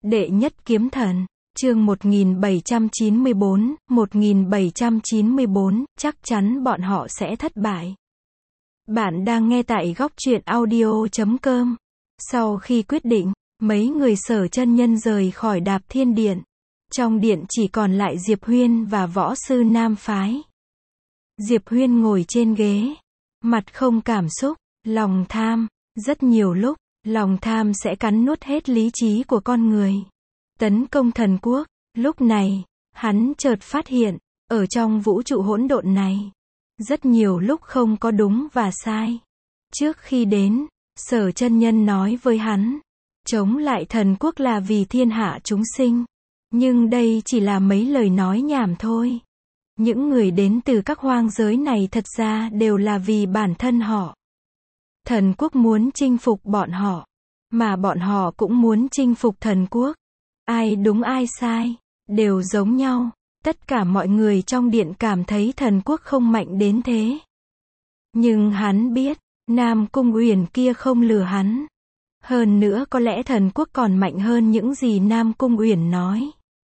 Đệ nhất kiếm thần, chương 1794, chắc chắn bọn họ sẽ thất bại. Bạn đang nghe tại góc truyện audio.com. Sau khi quyết định, mấy người Sở Chân Nhân rời khỏi Đạp Thiên Điện. Trong điện chỉ còn lại Diệp Huyên và võ sư Nam Phái. Diệp Huyên ngồi trên ghế, mặt không cảm xúc, lòng tham. Rất nhiều lúc, lòng tham sẽ cắn nuốt hết lý trí của con người. Tấn công thần quốc, lúc này, hắn chợt phát hiện, ở trong vũ trụ hỗn độn này, rất nhiều lúc không có đúng và sai. Trước khi đến, Sở Chân Nhân nói với hắn, chống lại thần quốc là vì thiên hạ chúng sinh. Nhưng đây chỉ là mấy lời nói nhảm thôi. Những người đến từ các hoang giới này thật ra đều là vì bản thân họ. Thần quốc muốn chinh phục bọn họ, mà bọn họ cũng muốn chinh phục thần quốc. Ai đúng ai sai, đều giống nhau. Tất cả mọi người trong điện cảm thấy thần quốc không mạnh đến thế. Nhưng hắn biết, Nam Cung Uyển kia không lừa hắn. Hơn nữa có lẽ thần quốc còn mạnh hơn những gì Nam Cung Uyển nói.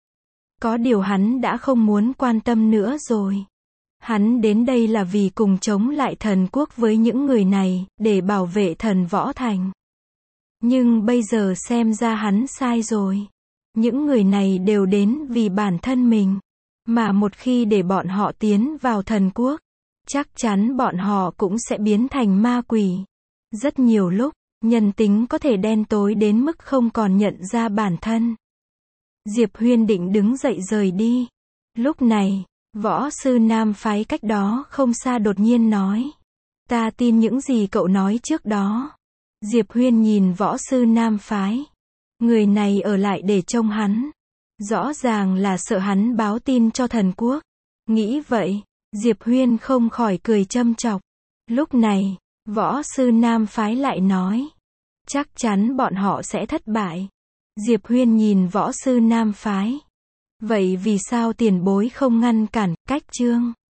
Có điều hắn đã không muốn quan tâm nữa rồi. Hắn đến đây là vì cùng chống lại thần quốc với những người này, để bảo vệ thần võ thành. Nhưng bây giờ xem ra hắn sai rồi. Những người này đều đến vì bản thân mình. Mà một khi để bọn họ tiến vào thần quốc, chắc chắn bọn họ cũng sẽ biến thành ma quỷ. Rất nhiều lúc, nhân tính có thể đen tối đến mức không còn nhận ra bản thân. Diệp Huyên định đứng dậy rời đi. Lúc này, võ sư Nam Phái cách đó không xa đột nhiên nói. Ta tin những gì cậu nói trước đó. Diệp Huyên nhìn võ sư Nam Phái. Người này ở lại để trông hắn. Rõ ràng là sợ hắn báo tin cho thần quốc. Nghĩ vậy, Diệp Huyên không khỏi cười châm chọc. Lúc này, võ sư Nam Phái lại nói. Chắc chắn bọn họ sẽ thất bại. Diệp Huyên nhìn võ sư Nam Phái. Vậy vì sao tiền bối không ngăn cản, cách chương?